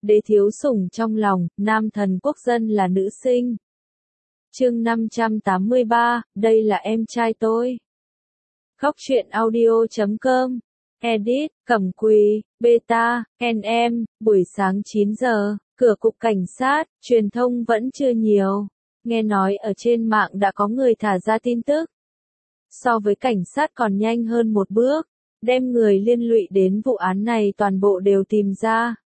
đế thiếu sủng trong lòng, nam thần quốc dân là nữ sinh. Chương 583, đây là em trai tôi. Góc truyện audio.com. Edit, Cẩm Quỳ, Beta, NM, buổi sáng 9 giờ, cửa cục cảnh sát, truyền thông vẫn chưa nhiều. Nghe nói ở trên mạng đã có người thả ra tin tức. So với cảnh sát còn nhanh hơn một bước, đem người liên lụy đến vụ án này toàn bộ đều tìm ra.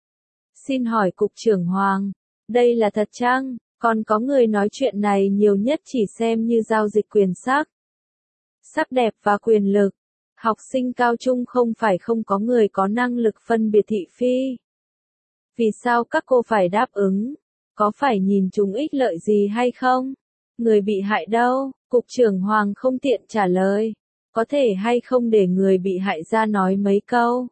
Xin hỏi Cục trưởng Hoàng, đây là thật chăng? Còn có người nói chuyện này nhiều nhất chỉ xem như giao dịch quyền sắc. Sắc đẹp và quyền lực. Học sinh cao trung không phải không có người có năng lực phân biệt thị phi. Vì sao các cô phải đáp ứng? Có phải nhìn chúng ích lợi gì hay không? Người bị hại đâu? Cục trưởng Hoàng không tiện trả lời. Có thể hay không để người bị hại ra nói mấy câu?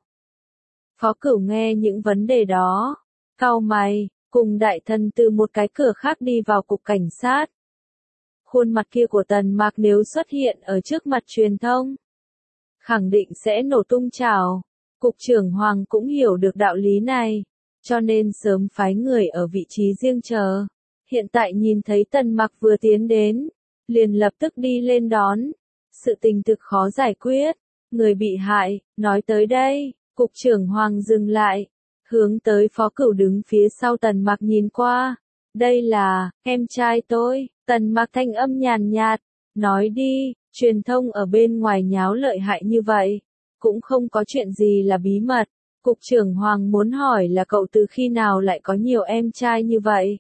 Phó Cửu nghe những vấn đề đó. Cau mày, cùng đại thần từ một cái cửa khác đi vào cục cảnh sát. Khuôn mặt kia của Tần Mạc nếu xuất hiện ở trước mặt truyền thông, khẳng định sẽ nổ tung chảo. Cục trưởng Hoàng cũng hiểu được đạo lý này, cho nên sớm phái người ở vị trí riêng chờ. Hiện tại nhìn thấy Tần Mạc vừa tiến đến, liền lập tức đi lên đón. Sự tình thực khó giải quyết. Người bị hại, nói tới đây, Cục trưởng Hoàng dừng lại, hướng tới Phó Cửu đứng phía sau Tần Mạc nhìn qua. Đây là, em trai tôi. Tần Mạc thanh âm nhàn nhạt, nói đi, truyền thông ở bên ngoài nháo lợi hại như vậy, cũng không có chuyện gì là bí mật. Cục trưởng Hoàng muốn hỏi là cậu từ khi nào lại có nhiều em trai như vậy?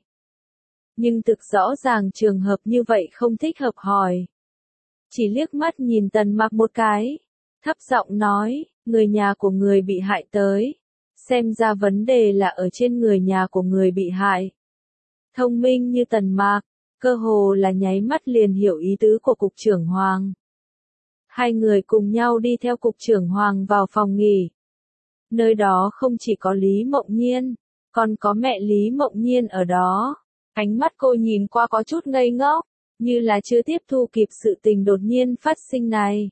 Nhưng thực rõ ràng trường hợp như vậy không thích hợp hỏi. Chỉ liếc mắt nhìn Tần Mạc một cái, thấp giọng nói, người nhà của người bị hại tới. Xem ra vấn đề là ở trên người nhà của người bị hại. Thông minh như Tần Mạc, cơ hồ là nháy mắt liền hiểu ý tứ của Cục trưởng Hoàng. Hai người cùng nhau đi theo Cục trưởng Hoàng vào phòng nghỉ. Nơi đó không chỉ có Lý Mộng Nhiên, còn có mẹ Lý Mộng Nhiên ở đó. Ánh mắt cô nhìn qua có chút ngây ngốc, như là chưa tiếp thu kịp sự tình đột nhiên phát sinh này.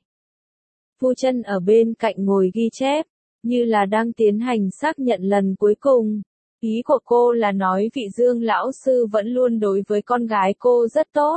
Phu Chân ở bên cạnh ngồi ghi chép, như là đang tiến hành xác nhận lần cuối cùng. Ý của cô là nói vị Dương lão sư vẫn luôn đối với con gái cô rất tốt.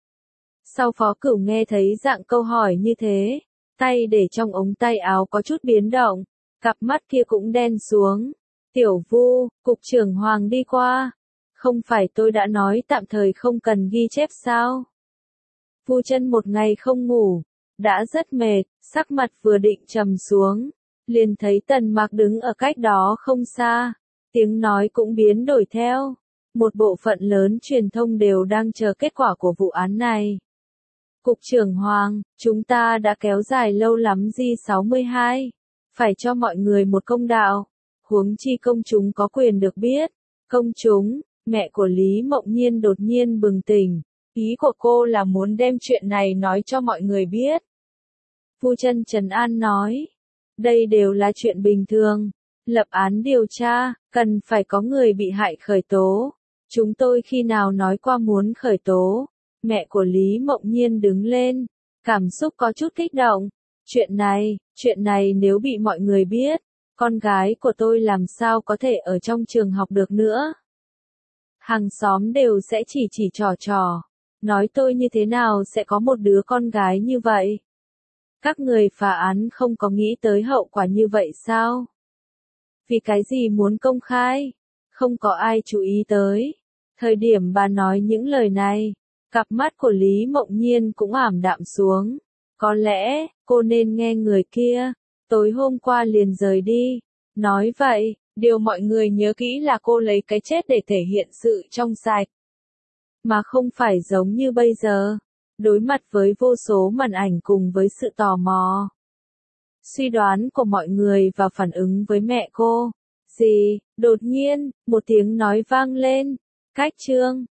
Sau Phó Cửu nghe thấy dạng câu hỏi như thế, tay để trong ống tay áo có chút biến động, cặp mắt kia cũng đen xuống. Tiểu Vu, Cục trưởng Hoàng đi qua. Không phải tôi đã nói tạm thời không cần ghi chép sao? Phu Chân một ngày không ngủ, đã rất mệt, sắc mặt vừa định trầm xuống, liền thấy Tần Mạc đứng ở cách đó không xa. Tiếng nói cũng biến đổi theo. Một bộ phận lớn truyền thông đều đang chờ kết quả của vụ án này. Cục trưởng Hoàng, chúng ta đã kéo dài lâu lắm G62. Phải cho mọi người một công đạo. Huống chi công chúng có quyền được biết. Công chúng, mẹ của Lý Mộng Nhiên đột nhiên bừng tỉnh. Ý của cô là muốn đem chuyện này nói cho mọi người biết. Phu Chân trấn an nói. Đây đều là chuyện bình thường. Lập án điều tra, cần phải có người bị hại khởi tố. Chúng tôi khi nào nói qua muốn khởi tố? Mẹ của Lý Mộng Nhiên đứng lên, cảm xúc có chút kích động. Chuyện này nếu bị mọi người biết, con gái của tôi làm sao có thể ở trong trường học được nữa? Hàng xóm đều sẽ chỉ trò, nói tôi như thế nào sẽ có một đứa con gái như vậy? Các người phá án không có nghĩ tới hậu quả như vậy sao? Vì cái gì muốn công khai? Không có ai chú ý tới. Thời điểm bà nói những lời này, cặp mắt của Lý Mộng Nhiên cũng ảm đạm xuống. Có lẽ, cô nên nghe người kia. Tối hôm qua liền rời đi. Nói vậy, điều mọi người nhớ kỹ là cô lấy cái chết để thể hiện sự trong sạch. Mà không phải giống như bây giờ. Đối mặt với vô số màn ảnh cùng với sự tò mò. Suy đoán của mọi người và phản ứng với mẹ cô. Đột nhiên, một tiếng nói vang lên. Cách chương.